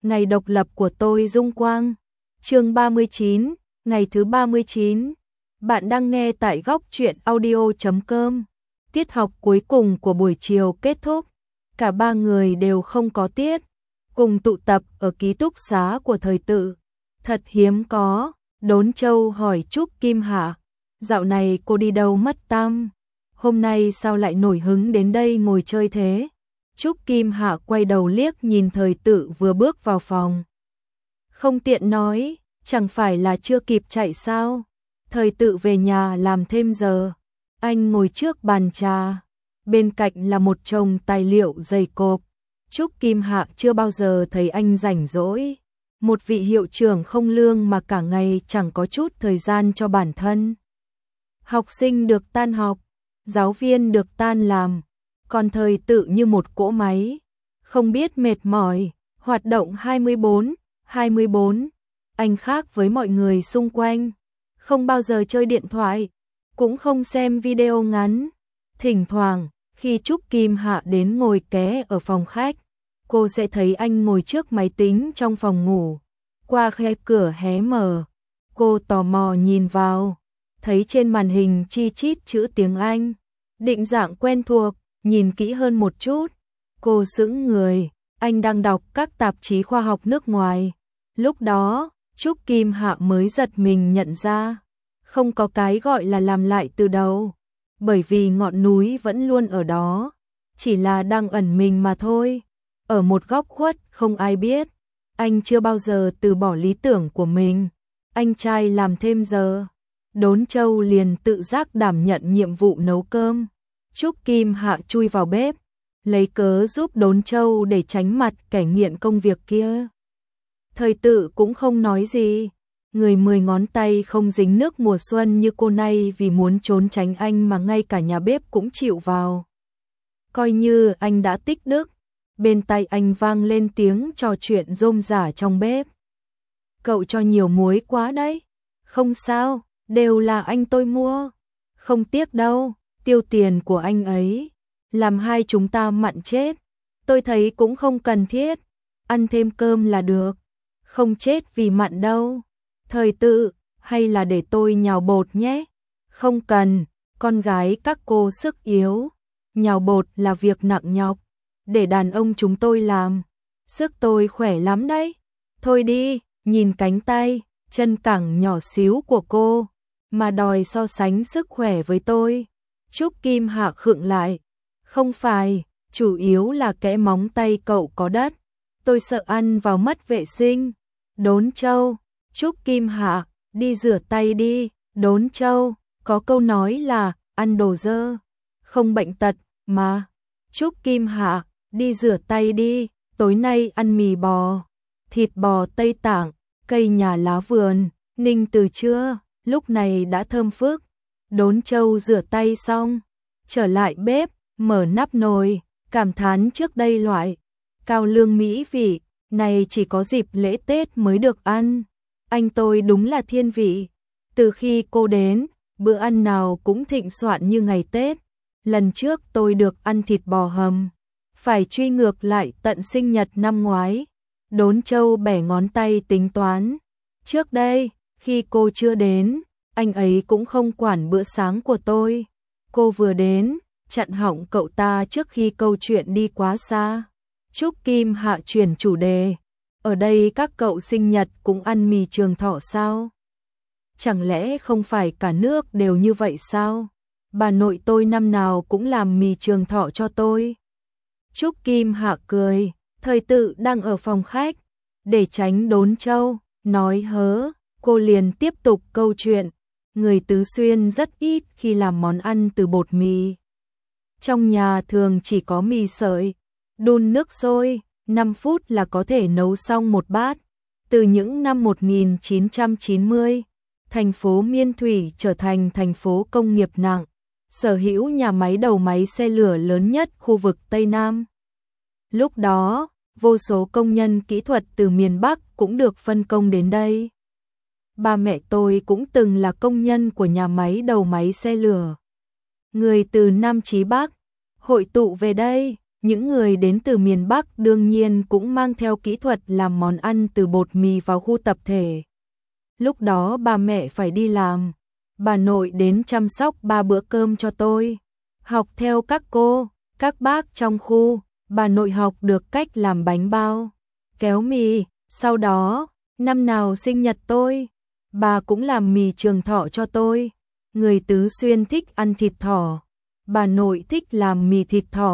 ngày độc lập của tôi Dung Quang. Chương 39, ngày thứ 39. Bạn đang nghe tại góc truyện audio.com. Tiết học cuối cùng của buổi chiều kết thúc, cả ba người đều không có tiết, cùng tụ tập ở ký túc xá của Thời Tự. Thật hiếm có. Đốn Châu hỏi Trúc Kim Hạ, dạo này cô đi đâu mất tăm? Hôm nay sao lại nổi hứng đến đây ngồi chơi thế? Trúc Kim Hạ quay đầu liếc nhìn Thời Tự vừa bước vào phòng. Không tiện nói, chẳng phải là chưa kịp chạy sao? Thời Tự về nhà làm thêm giờ. Anh ngồi trước bàn trà, bên cạnh là một chồng tài liệu dày cộp. Trúc Kim Hạ chưa bao giờ thấy anh rảnh rỗi. Một vị hiệu trưởng không lương mà cả ngày chẳng có chút thời gian cho bản thân. Học sinh được tan học, giáo viên được tan làm, còn Thời Tự như một cỗ máy, không biết mệt mỏi, hoạt động 24/24. Anh khác với mọi người xung quanh, không bao giờ chơi điện thoại, cũng không xem video ngắn. Thỉnh thoảng, khi Trúc Kim Hạ đến ngồi ké ở phòng khách, cô sẽ thấy anh ngồi trước máy tính trong phòng ngủ. Qua khe cửa hé mở, cô tò mò nhìn vào, thấy trên màn hình chi chít chữ tiếng Anh, định dạng quen thuộc, nhìn kỹ hơn một chút, cô sững người, anh đang đọc các tạp chí khoa học nước ngoài. Lúc đó, Trúc Kim Hạ mới giật mình nhận ra, không có cái gọi là làm lại từ đầu, bởi vì ngọn núi vẫn luôn ở đó, chỉ là đang ẩn mình mà thôi, ở một góc khuất không ai biết. Anh chưa bao giờ từ bỏ lý tưởng của mình, anh trai làm thêm giờ. Đốn Châu liền tự giác đảm nhận nhiệm vụ nấu cơm. Trúc Kim Hạ chui vào bếp, lấy cớ giúp Đốn Châu để tránh mặt kẻ nghiện công việc kia. Thời Tự cũng không nói gì, người 10 ngón tay không dính nước mùa xuân như cô này vì muốn trốn tránh anh mà ngay cả nhà bếp cũng chịu vào. Coi như anh đã tích đức. Bên tai anh vang lên tiếng trò chuyện rôm rả trong bếp. Cậu cho nhiều muối quá đấy. Không sao, đều là anh tôi mua. Không tiếc đâu, tiêu tiền của anh ấy. Làm hai chúng ta mặn chết. Tôi thấy cũng không cần thiết. Ăn thêm cơm là được. Không chết vì mặn đâu. Thời Tự, hay là để tôi nhào bột nhé. Không cần, con gái các cô sức yếu. Nhào bột là việc nặng nhọc. Để đàn ông chúng tôi làm, sức tôi khỏe lắm đấy. Thôi đi, nhìn cánh tay, chân cẳng nhỏ xíu của cô, mà đòi so sánh sức khỏe với tôi. Trúc Kim Hạ khựng lại. Không phải, chủ yếu là kẽ móng tay cậu có đất. Tôi sợ ăn vào mất vệ sinh. Đốn Châu, Trúc Kim Hạ, đi rửa tay đi. Đốn Châu, có câu nói là, ăn đồ dơ, không bệnh tật, mà. Trúc Kim Hạ, đi rửa tay đi, tối nay ăn mì bò, thịt bò Tây Tạng, cây nhà lá vườn, ninh từ trưa, lúc này đã thơm phức. Đốn Châu rửa tay xong, trở lại bếp, mở nắp nồi, cảm thán trước đây loại cao lương mỹ vị, này chỉ có dịp lễ Tết mới được ăn. Anh tôi đúng là thiên vị, từ khi cô đến, bữa ăn nào cũng thịnh soạn như ngày Tết. Lần trước tôi được ăn thịt bò hầm, phải truy ngược lại tận sinh nhật năm ngoái. Đốn Châu bẻ ngón tay tính toán. Trước đây, khi cô chưa đến, anh ấy cũng không quản bữa sáng của tôi. Cô vừa đến, chặn họng cậu ta trước khi câu chuyện đi quá xa. Trúc Kim Hạ chuyển chủ đề. Ở đây các cậu sinh nhật cũng ăn mì Trường Thọ sao? Chẳng lẽ không phải cả nước đều như vậy sao? Bà nội tôi năm nào cũng làm mì Trường Thọ cho tôi. Trúc Kim Hạ cười, Thời Tự đang ở phòng khách, để tránh Đốn Châu nói hớ, cô liền tiếp tục câu chuyện. Người Tứ Xuyên rất ít khi làm món ăn từ bột mì. Trong nhà thường chỉ có mì sợi, đun nước sôi, 5 phút là có thể nấu xong một bát. Từ những năm 1990, thành phố Miên Thủy trở thành thành phố công nghiệp nặng, sở hữu nhà máy đầu máy xe lửa lớn nhất khu vực Tây Nam. Lúc đó, vô số công nhân kỹ thuật từ miền Bắc cũng được phân công đến đây. Ba mẹ tôi cũng từng là công nhân của nhà máy đầu máy xe lửa. Người từ Nam chí Bắc hội tụ về đây, Những người đến từ miền Bắc đương nhiên cũng mang theo kỹ thuật làm món ăn từ bột mì vào khu tập thể. Lúc đó bà mẹ phải đi làm, bà nội đến chăm sóc 3 bữa cơm cho tôi. Học theo các cô, các bác trong khu, bà nội học được cách làm bánh bao, kéo mì, sau đó, năm nào sinh nhật tôi, bà cũng làm mì Trường Thọ cho tôi. Người Tứ Xuyên thích ăn thịt thỏ, bà nội thích làm mì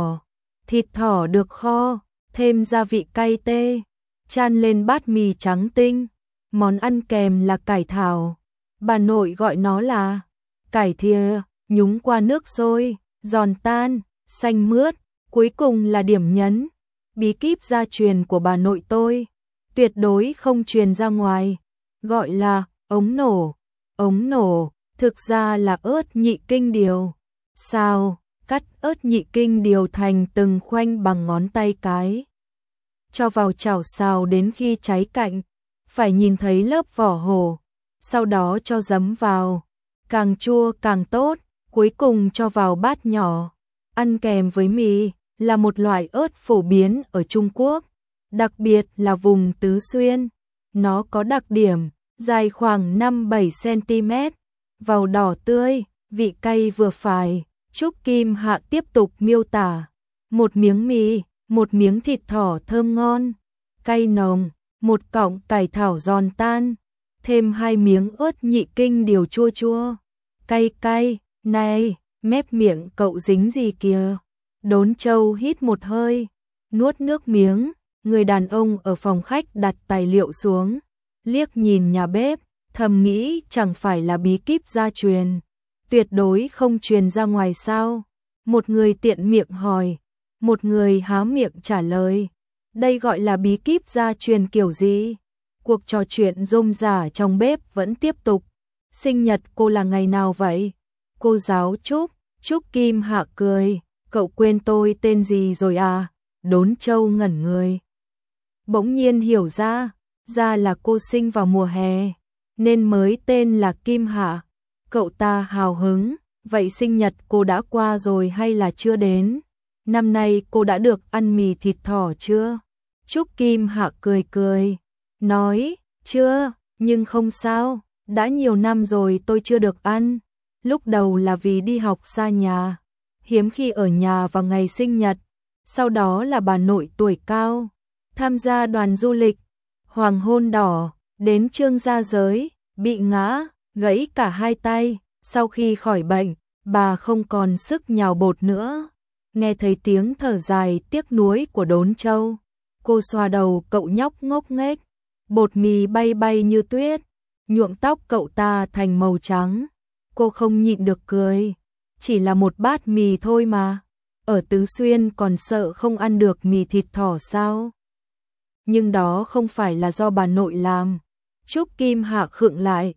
thịt thỏ được kho, thêm gia vị cay tê, chan lên bát mì trắng tinh. Món ăn kèm là cải thảo, bà nội gọi nó là cải thìa, nhúng qua nước sôi, giòn tan, xanh mướt. Cuối cùng là điểm nhấn, bí kíp gia truyền của bà nội tôi, tuyệt đối không truyền ra ngoài, gọi là ống nổ. Ống nổ, thực ra là ớt nhị kinh điều. Xào, cắt ớt nhị kinh điều thành từng khoanh bằng ngón tay cái. Cho vào chảo xào đến khi cháy cạnh, phải nhìn thấy lớp vỏ hổ, sau đó cho giấm vào, càng chua càng tốt, cuối cùng cho vào bát nhỏ. Ăn kèm với mì là một loại ớt phổ biến ở Trung Quốc, đặc biệt là vùng Tứ Xuyên. Nó có đặc điểm dài khoảng 5-7 cm, vào đỏ tươi, vị cay vừa phải. Trúc Kim Hạ tiếp tục miêu tả, một miếng mì, một miếng thịt thỏ thơm ngon, cay nồng, một cọng cải thảo giòn tan, thêm 2 miếng ớt nhị kinh điều chua chua, cay cay. Này, mép miệng cậu dính gì kìa? Đốn Châu hít một hơi, nuốt nước miếng. Người đàn ông ở phòng khách đặt tài liệu xuống, liếc nhìn nhà bếp, thầm nghĩ chẳng phải là bí kíp gia truyền, tuyệt đối không truyền ra ngoài sao? Một người tiện miệng hỏi, một người há miệng trả lời. Đây gọi là bí kíp gia truyền kiểu gì? Cuộc trò chuyện rôm rả trong bếp vẫn tiếp tục. Sinh nhật cô là ngày nào vậy? Cô giáo Trúc Kim Hạ cười, cậu quên tôi tên gì rồi à? Đốn Châu ngẩn người. Bỗng nhiên hiểu ra là cô sinh vào mùa hè, nên mới tên là Kim Hạ. Cậu ta hào hứng, vậy sinh nhật cô đã qua rồi hay là chưa đến? Năm nay cô đã được ăn mì thịt thỏ chưa? Trúc Kim Hạ cười cười, nói, chưa, nhưng không sao, đã nhiều năm rồi tôi chưa được ăn. Lúc đầu là vì đi học xa nhà, hiếm khi ở nhà vào ngày sinh nhật. Sau đó là bà nội tuổi cao, tham gia đoàn du lịch, hoàng hôn đỏ, đến Trương Gia Giới, bị ngã, gãy cả 2 tay. Sau khi khỏi bệnh, bà không còn sức nhào bột nữa. Nghe thấy tiếng thở dài tiếc nuối của Đốn Châu, cô xoa đầu cậu nhóc ngốc nghếch, bột mì bay bay như tuyết, nhuộm tóc cậu ta thành màu trắng. Cô không nhịn được cười, chỉ là một bát mì thôi mà. Ở Tứ Xuyên còn sợ không ăn được mì thịt thỏ sao? Nhưng đó không phải là do bà nội làm. Trúc Kim Hạ khựng lại.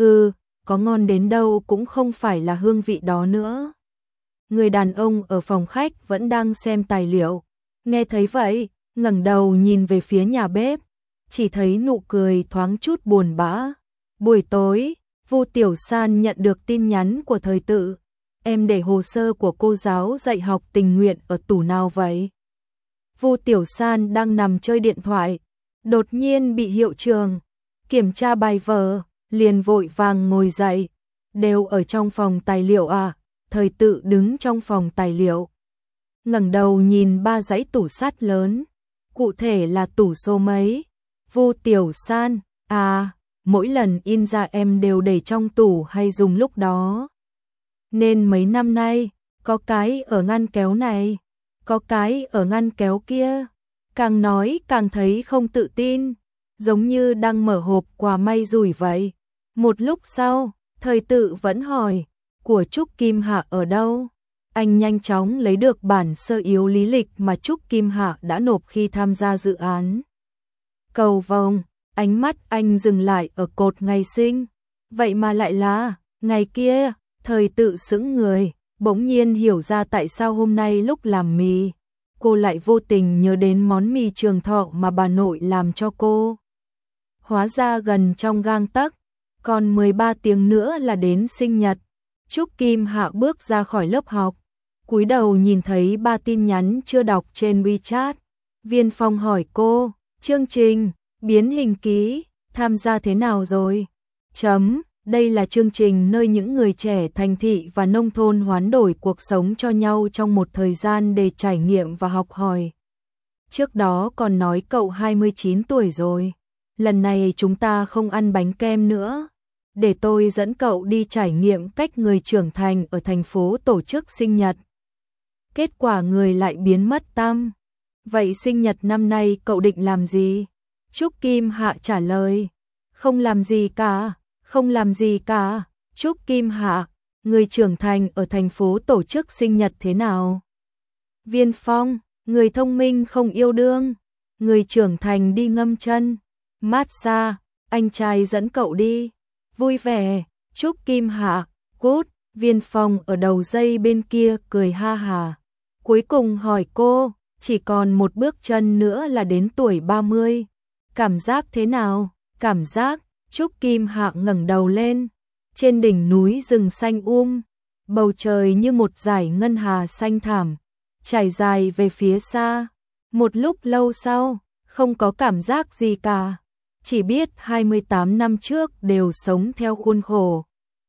Có ngon đến đâu cũng không phải là hương vị đó nữa. Người đàn ông ở phòng khách vẫn đang xem tài liệu. Nghe thấy vậy, ngẩng đầu nhìn về phía nhà bếp. Chỉ thấy nụ cười thoáng chút buồn bã. Buổi tối, Vu Tiểu San nhận được tin nhắn của Thời Tự. Em để hồ sơ của cô giáo dạy học tình nguyện ở tủ nào vậy? Vu Tiểu San đang nằm chơi điện thoại, đột nhiên bị hiệu trưởng kiểm tra bài vở, liền vội vàng ngồi dậy. Đều ở trong phòng tài liệu à? Thời Tự đứng trong phòng tài liệu, ngẩng đầu nhìn 3 dãy tủ sắt lớn. Cụ thể là tủ số mấy? Vu Tiểu San, mỗi lần in ra em đều để trong tủ hay dùng lúc đó. Nên mấy năm nay, có cái ở ngăn kéo này, có cái ở ngăn kéo kia. Càng nói càng thấy không tự tin, giống như đang mở hộp quà may rủi vậy. Một lúc sau, Thời Tự vẫn hỏi, của Trúc Kim Hạ ở đâu? Anh nhanh chóng lấy được bản sơ yếu lý lịch mà Trúc Kim Hạ đã nộp khi tham gia dự án cầu vồng. Ánh mắt anh dừng lại ở cột ngày sinh. Vậy mà lại là ngày kia. Thời Tự sững người, bỗng nhiên hiểu ra tại sao hôm nay lúc làm mì, cô lại vô tình nhớ đến món mì Trường Thọ mà bà nội làm cho cô. Hóa ra gần trong gang tấc, còn 13 tiếng nữa là đến sinh nhật. Trúc Kim Hạ bước ra khỏi lớp học, Cúi đầu nhìn thấy 3 tin nhắn chưa đọc trên WeChat. Viên Phong hỏi cô, chương trình, biến hình ký, tham gia thế nào rồi? Đây là chương trình nơi những người trẻ thành thị và nông thôn hoán đổi cuộc sống cho nhau trong một thời gian để trải nghiệm và học hỏi. Trước đó còn nói cậu 29 tuổi rồi. Lần này chúng ta không ăn bánh kem nữa. Để tôi dẫn cậu đi trải nghiệm cách người trưởng thành ở thành phố tổ chức sinh nhật. Kết quả người lại biến mất tăm. Vậy sinh nhật năm nay cậu định làm gì? Trúc Kim Hạ trả lời. Không làm gì cả, không làm gì cả. Trúc Kim Hạ, người trưởng thành ở thành phố tổ chức sinh nhật thế nào? Viên Phong, người thông minh không yêu đương. Người trưởng thành đi ngâm chân. Massage, anh trai dẫn cậu đi. Vui vẻ, Trúc Kim Hạ, cút. Viên Phong ở đầu dây bên kia cười ha hà. Cuối cùng hỏi cô, chỉ còn một bước chân nữa là đến tuổi 30. Cảm giác thế nào? Cảm giác, Trúc Kim Hạ ngẩng đầu lên. Trên đỉnh núi rừng xanh bầu trời như một dải ngân hà xanh thẳm, trải dài về phía xa. Một lúc lâu sau, không có cảm giác gì cả. Chỉ biết 28 năm trước đều sống theo khuôn khổ.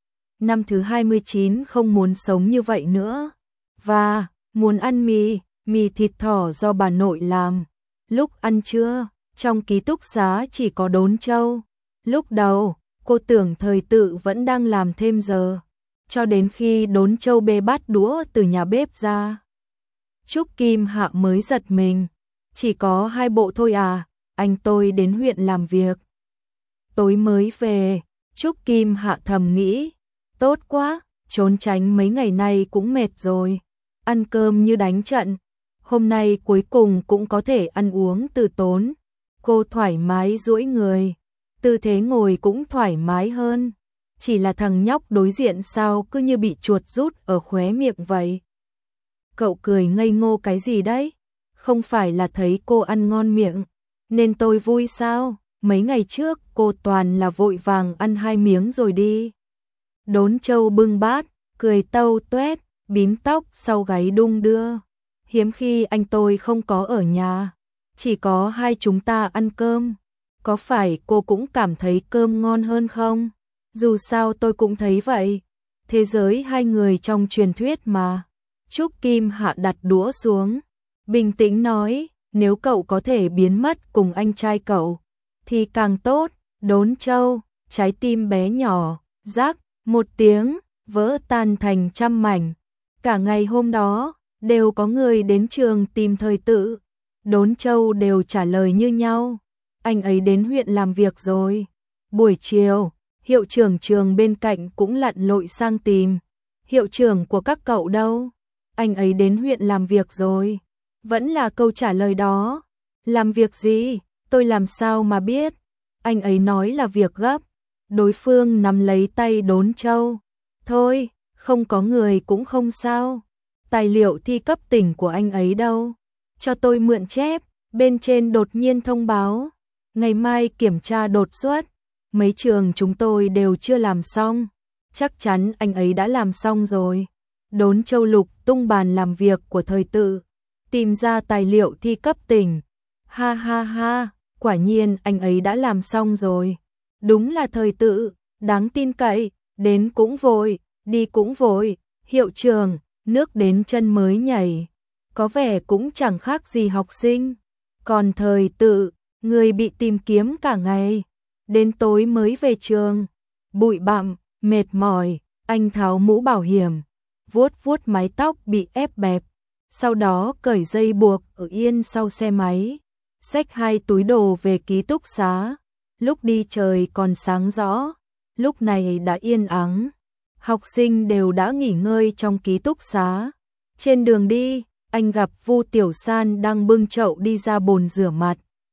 Năm thứ 29 không muốn sống như vậy nữa. Và muốn ăn mì thịt thỏ do bà nội làm. Lúc ăn trưa, trong ký túc xá chỉ có đốn trâu. Lúc đầu, cô tưởng thời tự vẫn đang làm thêm giờ. Cho đến khi đốn trâu bê bát đũa từ nhà bếp ra. Trúc Kim Hạ mới giật mình. Chỉ có 2 bộ thôi à, anh tôi đến huyện làm việc. Tối mới về, Trúc Kim Hạ thầm nghĩ. Tốt quá, trốn tránh mấy ngày nay cũng mệt rồi. Ăn cơm như đánh trận. Hôm nay cuối cùng cũng có thể ăn uống từ tốn. Cô thoải mái duỗi người. Tư thế ngồi cũng thoải mái hơn. Chỉ là thằng nhóc đối diện sao cứ như bị chuột rút ở khóe miệng vậy. Cậu cười ngây ngô cái gì đấy? Không phải là thấy cô ăn ngon miệng, nên tôi vui sao? Mấy ngày trước cô toàn là vội vàng ăn 2 miếng rồi đi. Đốn trâu bưng bát, cười tâu tuét, bím tóc sau gáy đung đưa. Hiếm khi anh tôi không có ở nhà, chỉ có 2 chúng ta ăn cơm. Có phải cô cũng cảm thấy cơm ngon hơn không? Dù sao tôi cũng thấy vậy. Thế giới 2 người trong truyền thuyết mà. Trúc Kim Hạ đặt đũa xuống, bình tĩnh nói, nếu cậu có thể biến mất cùng anh trai cậu, thì càng tốt. Đốn trâu, trái tim bé nhỏ, rắc, một tiếng, vỡ tan thành trăm mảnh. Cả ngày hôm đó, đều có người đến trường tìm thời tự. Đốn trâu đều trả lời như nhau. Anh ấy đến huyện làm việc rồi. Buổi chiều, hiệu trưởng trường bên cạnh cũng lặn lội sang tìm. Hiệu trưởng của các cậu đâu? Anh ấy đến huyện làm việc rồi. Vẫn là câu trả lời đó. Làm việc gì? Tôi làm sao mà biết? Anh ấy nói là việc gấp. Đối phương nắm lấy tay đốn trâu. Thôi, không có người cũng không sao. Tài liệu thi cấp tỉnh của anh ấy đâu? Cho tôi mượn chép. Bên trên đột nhiên thông báo. Ngày mai kiểm tra đột xuất. Mấy trường chúng tôi đều chưa làm xong. Chắc chắn anh ấy đã làm xong rồi. Đốn trâu lục tung bàn làm việc của thời tự. Tìm ra tài liệu thi cấp tỉnh. Ha ha ha, quả nhiên anh ấy đã làm xong rồi. Đúng là thời tự, đáng tin cậy, đến cũng vội, đi cũng vội. Hiệu trưởng, nước đến chân mới nhảy. Có vẻ cũng chẳng khác gì học sinh. Còn thời tự, người bị tìm kiếm cả ngày. Đến tối mới về trường. Bụi bặm, mệt mỏi, anh tháo mũ bảo hiểm. Vuốt vuốt mái tóc bị ép bẹp. Sau đó cởi dây buộc ở yên sau xe máy. Xách 2 túi đồ về ký túc xá. Lúc đi trời còn sáng rõ. Lúc này đã yên ắng. Học sinh đều đã nghỉ ngơi trong ký túc xá. Trên đường đi, anh gặp Vu Tiểu San đang bưng chậu đi ra bồn rửa mặt.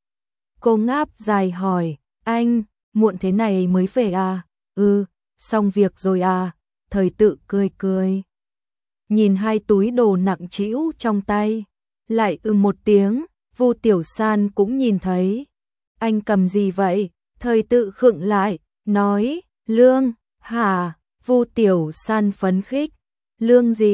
Cô ngáp dài hỏi, anh, muộn thế này mới về à? Xong việc rồi à? Thời tự cười cười. Nhìn 2 túi đồ nặng trĩu trong tay, lại một tiếng, Vu Tiểu San cũng nhìn thấy. Anh cầm gì vậy? Thời tự khựng lại, nói, lương, hả? Vu Tiểu San phấn khích, lương gì?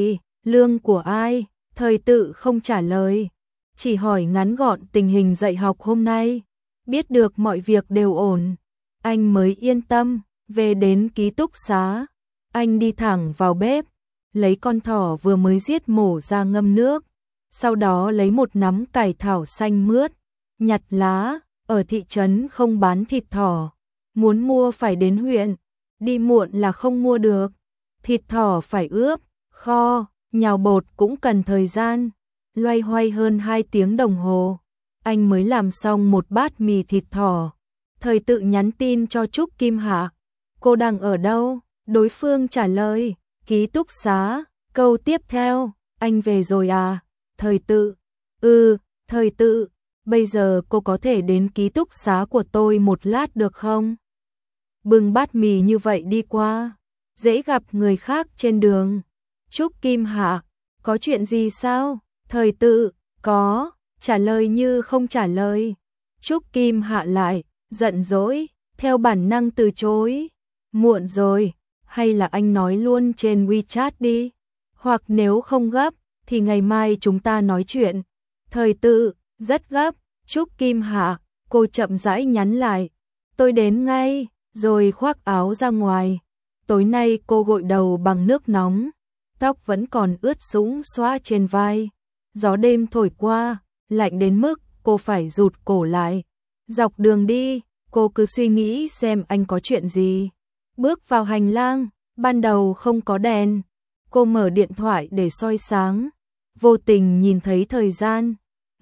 Lương của ai? Thời Tự không trả lời, chỉ hỏi ngắn gọn tình hình dạy học hôm nay. Biết được mọi việc đều ổn, anh mới yên tâm. Về đến ký túc xá, anh đi thẳng vào bếp, lấy con thỏ vừa mới giết mổ ra ngâm nước, sau đó lấy một nắm cải thảo xanh mướt, nhặt lá. Ở thị trấn không bán thịt thỏ, muốn mua phải đến huyện, đi muộn là không mua được. Thịt thỏ phải ướp, kho, nhào bột cũng cần thời gian, loay hoay hơn 2 tiếng đồng hồ, anh mới làm xong một bát mì thịt thỏ. Thời Tự nhắn tin cho Trúc Kim Hạ, cô đang ở đâu? Đối phương trả lời, ký túc xá. Câu tiếp theo, anh về rồi à? Thời Tự, Thời Tự, bây giờ cô có thể đến ký túc xá của tôi một lát được không? Bưng bát mì như vậy đi qua, dễ gặp người khác trên đường. Trúc Kim Hạ, có chuyện gì sao? Thời Tự, có, trả lời như không trả lời. Trúc Kim Hạ lại, giận dỗi, theo bản năng từ chối. Muộn rồi, hay là anh nói luôn trên WeChat đi, hoặc nếu không gấp, thì ngày mai chúng ta nói chuyện. Thời Tự, rất gấp. Trúc Kim Hạ, cô chậm rãi nhắn lại, tôi đến ngay, rồi khoác áo ra ngoài. Tối nay cô gội đầu bằng nước nóng, tóc vẫn còn ướt sũng xõa trên vai. Gió đêm thổi qua, lạnh đến mức cô phải rụt cổ lại. Dọc đường đi, cô cứ suy nghĩ xem anh có chuyện gì. Bước vào hành lang, ban đầu không có đèn. Cô mở điện thoại để soi sáng, vô tình nhìn thấy thời gian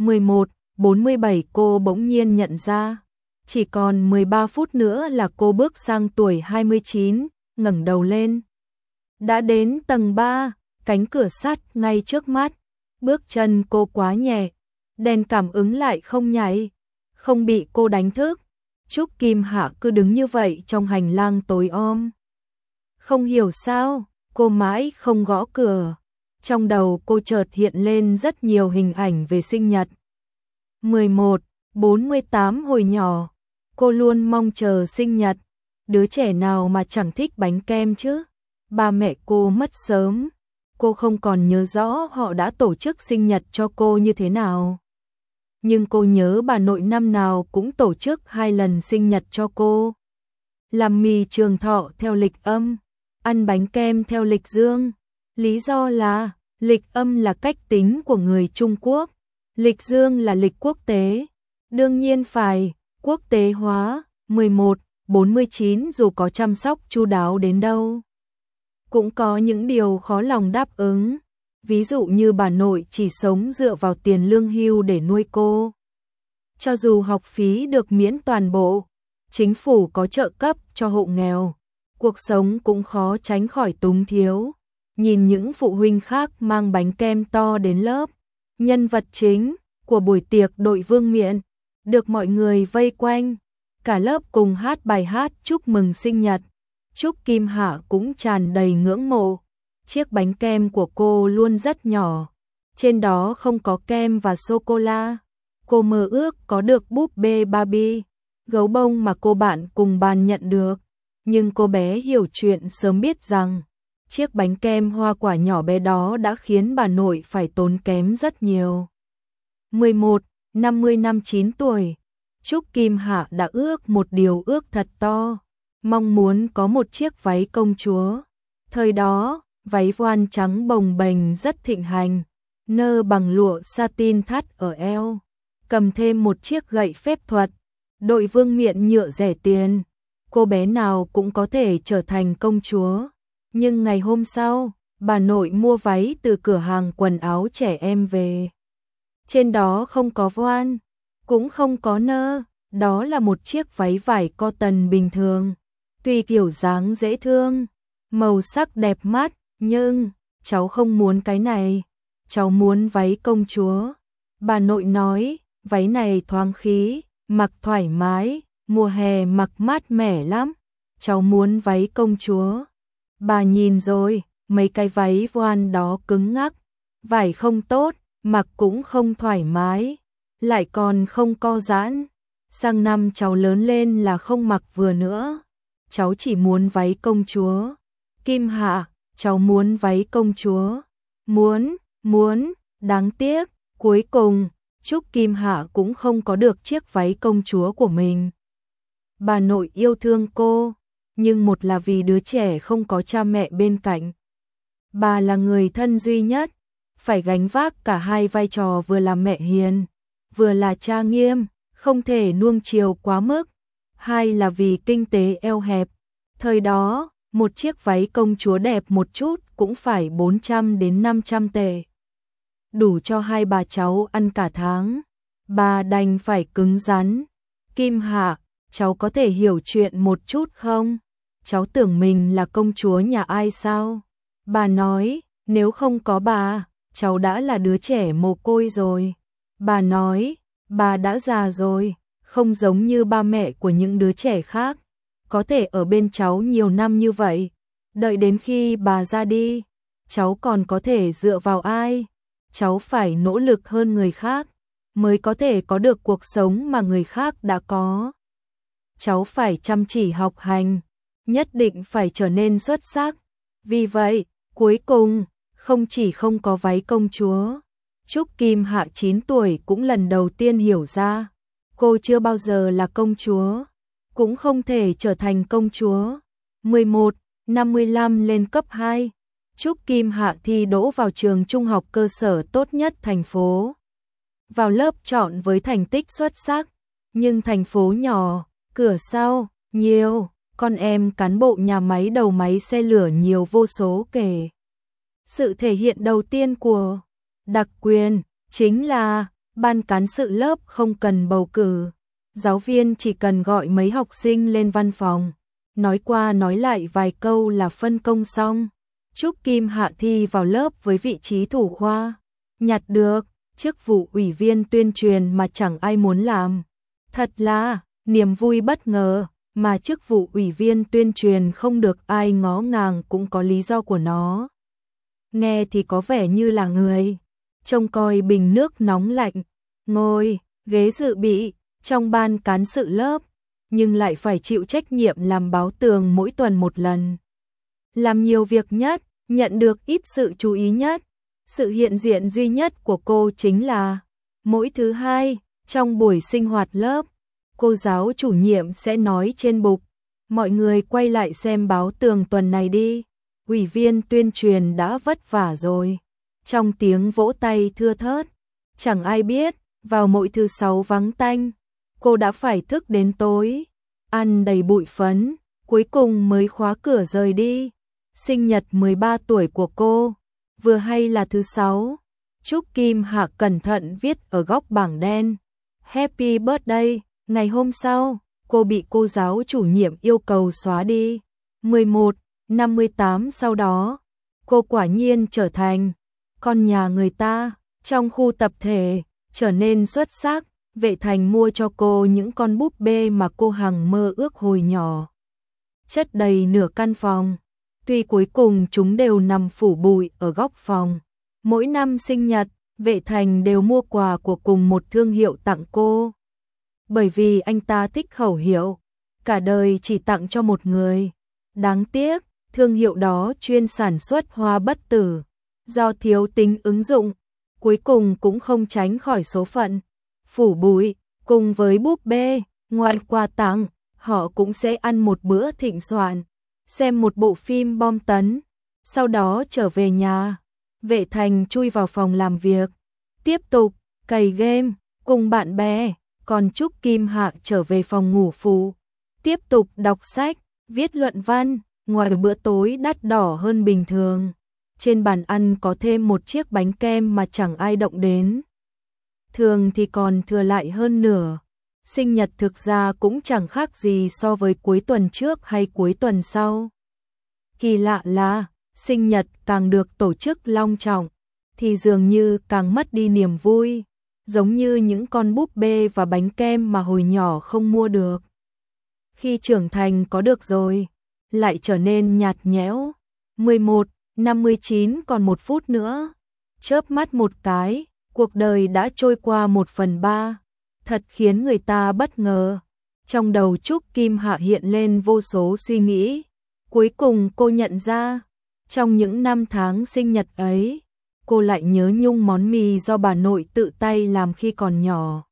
11:47. Cô bỗng nhiên nhận ra chỉ còn 13 phút nữa là cô bước sang tuổi 29, ngẩng đầu lên. Đã đến tầng 3, cánh cửa sắt ngay trước mắt. Bước chân cô quá nhẹ, đèn cảm ứng lại không nhảy, không bị cô đánh thức. Trúc Kim Hạ cứ đứng như vậy trong hành lang tối om. Không hiểu sao, cô mãi không gõ cửa. Trong đầu cô chợt hiện lên rất nhiều hình ảnh về sinh nhật. 11:48 hồi nhỏ, cô luôn mong chờ sinh nhật. Đứa trẻ nào mà chẳng thích bánh kem chứ? Ba mẹ cô mất sớm, cô không còn nhớ rõ họ đã tổ chức sinh nhật cho cô như thế nào. Nhưng cô nhớ bà nội năm nào cũng tổ chức 2 lần sinh nhật cho cô. Làm mì trường thọ theo lịch âm, ăn bánh kem theo lịch dương. Lý do là lịch âm là cách tính của người Trung Quốc, lịch dương là lịch quốc tế. Đương nhiên phải quốc tế hóa. 11:49 dù có chăm sóc chu đáo đến đâu, cũng có những điều khó lòng đáp ứng. Ví dụ như bà nội chỉ sống dựa vào tiền lương hưu để nuôi cô. Cho dù học phí được miễn toàn bộ, chính phủ có trợ cấp cho hộ nghèo, cuộc sống cũng khó tránh khỏi túng thiếu. Nhìn những phụ huynh khác mang bánh kem to đến lớp, nhân vật chính của buổi tiệc đội vương miện, được mọi người vây quanh, cả lớp cùng hát bài hát chúc mừng sinh nhật. Trúc Kim Hạ cũng tràn đầy ngưỡng mộ. Chiếc bánh kem của cô luôn rất nhỏ, trên đó không có kem và sô-cô-la. Cô mơ ước có được búp bê Barbie, gấu bông mà cô bạn cùng bàn nhận được. Nhưng cô bé hiểu chuyện sớm biết rằng chiếc bánh kem hoa quả nhỏ bé đó đã khiến bà nội phải tốn kém rất nhiều. 50 năm 9 tuổi, Trúc Kim Hạ đã ước một điều ước thật to, mong muốn có một chiếc váy công chúa. Thời đó, váy voan trắng bồng bềnh rất thịnh hành, nơ bằng lụa satin thắt ở eo, cầm thêm một chiếc gậy phép thuật, đội vương miện nhựa rẻ tiền. Cô bé nào cũng có thể trở thành công chúa. Nhưng ngày hôm sau, bà nội mua váy từ cửa hàng quần áo trẻ em về. Trên đó không có voan, cũng không có nơ, đó là một chiếc váy vải cotton bình thường. Tuy kiểu dáng dễ thương, màu sắc đẹp mắt, nhưng cháu không muốn cái này, cháu muốn váy công chúa. Bà nội nói, váy này thoáng khí, mặc thoải mái, mùa hè mặc mát mẻ lắm, cháu muốn váy công chúa. Bà nhìn rồi, mấy cái váy voan đó cứng ngắc, vải không tốt, mặc cũng không thoải mái, lại còn không co giãn. Sang năm cháu lớn lên là không mặc vừa nữa, cháu chỉ muốn váy công chúa. Kim Hạ, cháu muốn váy công chúa. muốn, đáng tiếc, cuối cùng, Trúc Kim Hạ cũng không có được chiếc váy công chúa của mình. Bà nội yêu thương cô, nhưng một là vì đứa trẻ không có cha mẹ bên cạnh. Bà là người thân duy nhất, phải gánh vác cả hai vai trò vừa là mẹ hiền, vừa là cha nghiêm, không thể nuông chiều quá mức. Hai là vì kinh tế eo hẹp. Thời đó, một chiếc váy công chúa đẹp một chút cũng phải 400 đến 500 tệ. Đủ cho hai bà cháu ăn cả tháng. Bà đành phải cứng rắn. Kim Hạ, cháu có thể hiểu chuyện một chút không? Cháu tưởng mình là công chúa nhà ai sao? Bà nói, nếu không có bà, cháu đã là đứa trẻ mồ côi rồi. Bà nói, bà đã già rồi, không giống như ba mẹ của những đứa trẻ khác, có thể ở bên cháu nhiều năm như vậy. Đợi đến khi bà ra đi, cháu còn có thể dựa vào ai? Cháu phải nỗ lực hơn người khác, mới có thể có được cuộc sống mà người khác đã có. Cháu phải chăm chỉ học hành, nhất định phải trở nên xuất sắc. Vì vậy, cuối cùng, không chỉ không có váy công chúa, Trúc Kim Hạ 9 tuổi cũng lần đầu tiên hiểu ra, cô chưa bao giờ là công chúa, cũng không thể trở thành công chúa. 11, năm 15 lên cấp 2, Trúc Kim Hạ thi đỗ vào trường trung học cơ sở tốt nhất thành phố. Vào lớp chọn với thành tích xuất sắc, nhưng thành phố nhỏ, cửa sau, nhiều, con em cán bộ nhà máy đầu máy xe lửa nhiều vô số kể. Sự thể hiện đầu tiên của đặc quyền chính là ban cán sự lớp không cần bầu cử. Giáo viên chỉ cần gọi mấy học sinh lên văn phòng, nói qua nói lại vài câu là phân công xong. Trúc Kim Hạ thi vào lớp với vị trí thủ khoa, nhặt được chức vụ ủy viên tuyên truyền mà chẳng ai muốn làm. Thật là niềm vui bất ngờ, mà chức vụ ủy viên tuyên truyền không được ai ngó ngàng cũng có lý do của nó. Nghe thì có vẻ như là người trông coi bình nước nóng lạnh, ngồi ghế dự bị trong ban cán sự lớp, nhưng lại phải chịu trách nhiệm làm báo tường mỗi tuần một lần. Làm nhiều việc nhất, nhận được ít sự chú ý nhất. Sự hiện diện duy nhất của cô chính là mỗi thứ hai, trong buổi sinh hoạt lớp, cô giáo chủ nhiệm sẽ nói trên bục, mọi người quay lại xem báo tường tuần này đi, ủy viên tuyên truyền đã vất vả rồi. Trong tiếng vỗ tay thưa thớt, chẳng ai biết, vào mỗi thứ sáu vắng tanh, cô đã phải thức đến tối, ăn đầy bụi phấn, cuối cùng mới khóa cửa rời đi. Sinh nhật 13 tuổi của cô, vừa hay là thứ sáu. Trúc Kim Hạ cẩn thận viết ở góc bảng đen, Happy birthday. Ngày hôm sau, cô bị cô giáo chủ nhiệm yêu cầu xóa đi. 11, năm 18 sau đó, cô quả nhiên trở thành con nhà người ta, trong khu tập thể, trở nên xuất sắc. Vệ Thành mua cho cô những con búp bê mà cô hằng mơ ước hồi nhỏ, chất đầy nửa căn phòng. Tuy cuối cùng chúng đều nằm phủ bụi ở góc phòng. Mỗi năm sinh nhật, Vệ Thành đều mua quà của cùng một thương hiệu tặng cô. Bởi vì anh ta thích khẩu hiệu, cả đời chỉ tặng cho một người. Đáng tiếc, thương hiệu đó chuyên sản xuất hoa bất tử. Do thiếu tính ứng dụng, cuối cùng cũng không tránh khỏi số phận. Phủ bụi, cùng với búp bê, ngoài quà tặng, họ cũng sẽ ăn một bữa thịnh soạn, xem một bộ phim bom tấn, sau đó trở về nhà. Vệ Thành chui vào phòng làm việc, tiếp tục cày game cùng bạn bè, còn Trúc Kim Hạ trở về phòng ngủ phụ, tiếp tục đọc sách, viết luận văn. Ngoài bữa tối đắt đỏ hơn bình thường, trên bàn ăn có thêm một chiếc bánh kem mà chẳng ai động đến. Thường thì còn thừa lại hơn nửa. Sinh nhật thực ra cũng chẳng khác gì so với cuối tuần trước hay cuối tuần sau. Kỳ lạ là, sinh nhật càng được tổ chức long trọng, thì dường như càng mất đi niềm vui, giống như những con búp bê và bánh kem mà hồi nhỏ không mua được. Khi trưởng thành có được rồi, lại trở nên nhạt nhẽo. 11, năm 19 còn 1 phút nữa. Chớp mắt một cái, cuộc đời đã trôi qua 1/3. Thật khiến người ta bất ngờ. Trong đầu Trúc Kim Hạ hiện lên vô số suy nghĩ. Cuối cùng cô nhận ra, trong những năm tháng sinh nhật ấy, cô lại nhớ nhung món mì do bà nội tự tay làm khi còn nhỏ.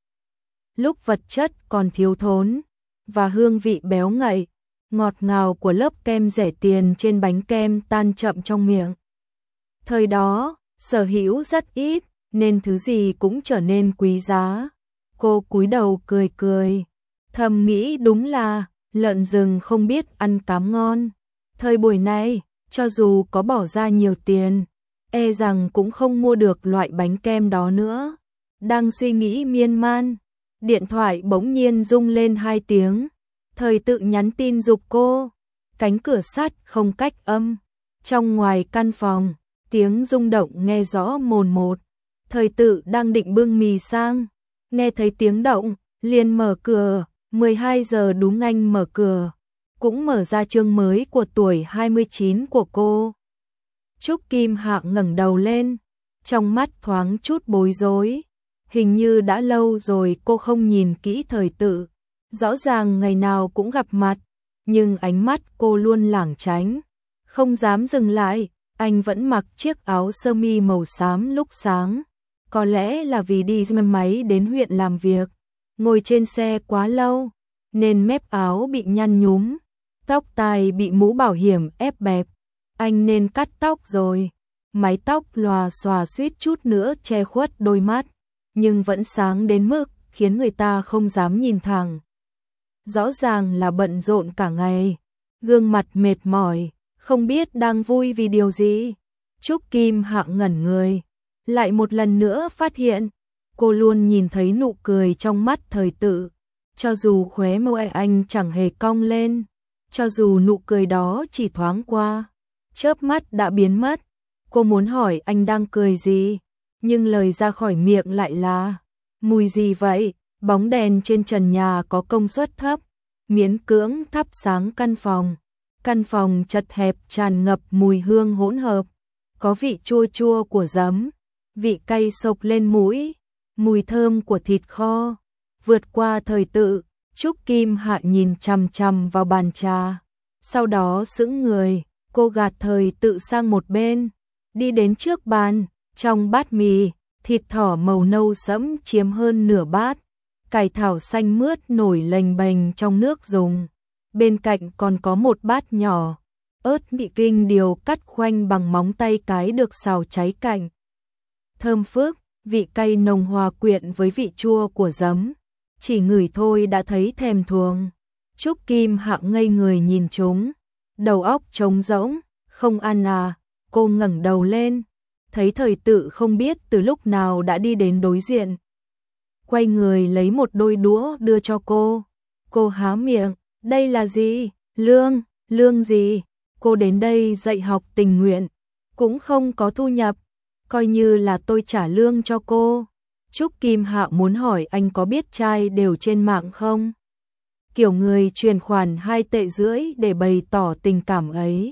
Lúc vật chất còn thiếu thốn, và hương vị béo ngậy, ngọt ngào của lớp kem rẻ tiền trên bánh kem tan chậm trong miệng. Thời đó, sở hữu rất ít, nên thứ gì cũng trở nên quý giá. Cô cúi đầu cười cười, thầm nghĩ đúng là lợn rừng không biết ăn cám ngon. Thời buổi này, cho dù có bỏ ra nhiều tiền, e rằng cũng không mua được loại bánh kem đó nữa. Đang suy nghĩ miên man, điện thoại bỗng nhiên rung lên 2 tiếng. Thời Tự nhắn tin giục cô. Cánh cửa sắt không cách âm. Trong ngoài căn phòng, tiếng rung động nghe rõ mồn một. Thời Tự đang định bưng mì sang, nghe thấy tiếng động, liền mở cửa. 12 giờ đúng anh mở cửa, cũng mở ra chương mới của tuổi 29 của cô. Trúc Kim Hạ ngẩng đầu lên, trong mắt thoáng chút bối rối. Hình như đã lâu rồi cô không nhìn kỹ Thời Tự. Rõ ràng ngày nào cũng gặp mặt, nhưng ánh mắt cô luôn lảng tránh, không dám dừng lại. Anh vẫn mặc chiếc áo sơ mi màu xám lúc sáng, có lẽ là vì đi xe máy đến huyện làm việc, ngồi trên xe quá lâu, nên mép áo bị nhăn nhúm, tóc tai bị mũ bảo hiểm ép bẹp. Anh nên cắt tóc rồi, mái tóc lòa xòa suýt chút nữa che khuất đôi mắt, nhưng vẫn sáng đến mức khiến người ta không dám nhìn thẳng. Rõ ràng là bận rộn cả ngày, gương mặt mệt mỏi, không biết đang vui vì điều gì. Trúc Kim Hạ ngẩn người, lại một lần nữa phát hiện, cô luôn nhìn thấy nụ cười trong mắt Thời Tự, cho dù khóe môi anh chẳng hề cong lên, cho dù nụ cười đó chỉ thoáng qua, chớp mắt đã biến mất. Cô muốn hỏi anh đang cười gì, nhưng lời ra khỏi miệng lại là, mùi gì vậy? Bóng đèn trên trần nhà có công suất thấp, miễn cưỡng thắp sáng căn phòng. Căn phòng chật hẹp tràn ngập mùi hương hỗn hợp, có vị chua chua của giấm, vị cay xộc lên mũi, mùi thơm của thịt kho. Vượt qua Thời Tự, Trúc Kim Hạ nhìn chằm chằm vào bàn trà, sau đó sững người, cô gạt Thời Tự sang một bên, đi đến trước bàn. Trong bát mì, thịt thỏ màu nâu sẫm chiếm hơn nửa bát, cải thảo xanh mướt nổi lềnh bềnh trong nước dùng. Bên cạnh còn có một bát nhỏ, ớt bị kinh điều cắt khoanh bằng móng tay cái được xào cháy cạnh. Thơm phức, vị cay nồng hòa quyện với vị chua của giấm, chỉ ngửi thôi đã thấy thèm thuồng. Trúc Kim Hạ ngây người nhìn chúng, đầu óc trống rỗng, không ăn à? Cô ngẩng đầu lên, thấy Thời Tự không biết từ lúc nào đã đi đến đối diện. Quay người lấy một đôi đũa đưa cho cô. Cô há miệng, đây là gì? Lương, lương gì? Cô đến đây dạy học tình nguyện, cũng không có thu nhập, coi như là tôi trả lương cho cô. Trúc Kim Hạ muốn hỏi anh có biết trai đều trên mạng không? Kiểu người truyền khoản 2,5 tệ để bày tỏ tình cảm ấy.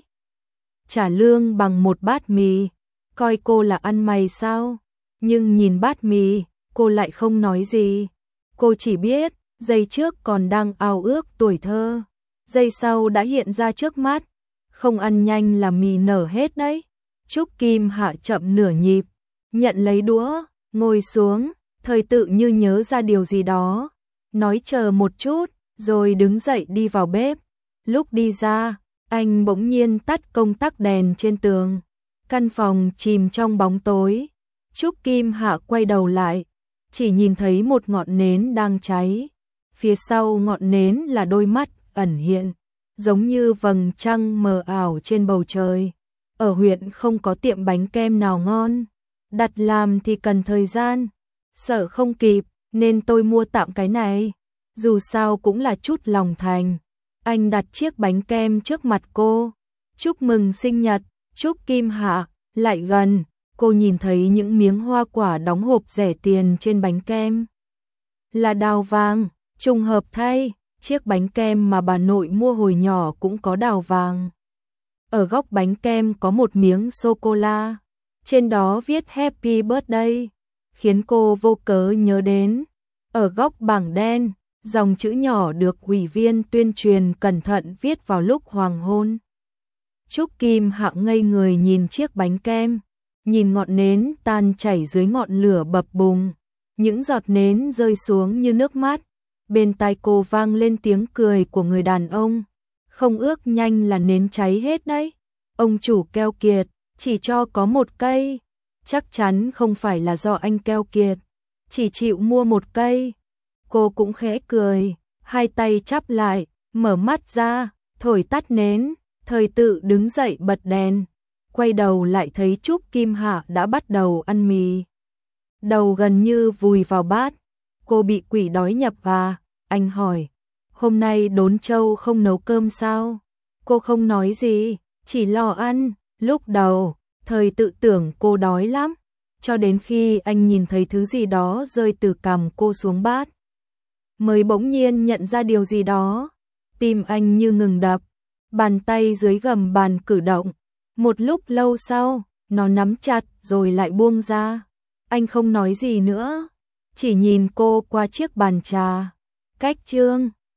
Trả lương bằng một bát mì, coi cô là ăn mày sao? Nhưng nhìn bát mì, cô lại không nói gì. Cô chỉ biết, giây trước còn đang ao ước tuổi thơ, giây sau đã hiện ra trước mắt. Không ăn nhanh là mì nở hết đấy. Trúc Kim Hạ chậm nửa nhịp, nhận lấy đũa, ngồi xuống. Thời Tự như nhớ ra điều gì đó, nói chờ một chút, rồi đứng dậy đi vào bếp. Lúc đi ra, anh bỗng nhiên tắt công tắc đèn trên tường. Căn phòng chìm trong bóng tối. Trúc Kim Hạ quay đầu lại, chỉ nhìn thấy một ngọn nến đang cháy. Phía sau ngọn nến là đôi mắt ẩn hiện, giống như vầng trăng mờ ảo trên bầu trời. Ở huyện không có tiệm bánh kem nào ngon, đặt làm thì cần thời gian, sợ không kịp, nên tôi mua tạm cái này. Dù sao cũng là chút lòng thành. Anh đặt chiếc bánh kem trước mặt cô. Chúc mừng sinh nhật. Trúc Kim Hạ lại gần, cô nhìn thấy những miếng hoa quả đóng hộp rẻ tiền trên bánh kem. Là đào vàng, trùng hợp thay, chiếc bánh kem mà bà nội mua hồi nhỏ cũng có đào vàng. Ở góc bánh kem có một miếng sô-cô-la, trên đó viết Happy Birthday, khiến cô vô cớ nhớ đến. Ở góc bảng đen, dòng chữ nhỏ được ủy viên tuyên truyền cẩn thận viết vào lúc hoàng hôn. Trúc Kim Hạ ngây người nhìn chiếc bánh kem, nhìn ngọn nến tan chảy dưới ngọn lửa bập bùng, những giọt nến rơi xuống như nước mắt. Bên tai cô vang lên tiếng cười của người đàn ông, không ước nhanh là nến cháy hết đấy. Ông chủ keo kiệt, chỉ cho có một cây, chắc chắn không phải là do anh keo kiệt, chỉ chịu mua một cây. Cô cũng khẽ cười, hai tay chắp lại, mở mắt ra, thổi tắt nến, Thời Tự đứng dậy bật đèn, quay đầu lại thấy Trúc Kim Hạ đã bắt đầu ăn mì. Đầu gần như vùi vào bát, cô bị quỷ đói nhập à? Anh hỏi, hôm nay Đốn Châu không nấu cơm sao? Cô không nói gì, chỉ lo ăn. Lúc đầu, Thời Tự tưởng cô đói lắm, cho đến khi anh nhìn thấy thứ gì đó rơi từ cằm cô xuống bát, mới bỗng nhiên nhận ra điều gì đó. Tim anh như ngừng đập, bàn tay dưới gầm bàn cử động. Một lúc lâu sau, nó nắm chặt rồi lại buông ra. Anh không nói gì nữa, chỉ nhìn cô qua chiếc bàn trà. Cách chương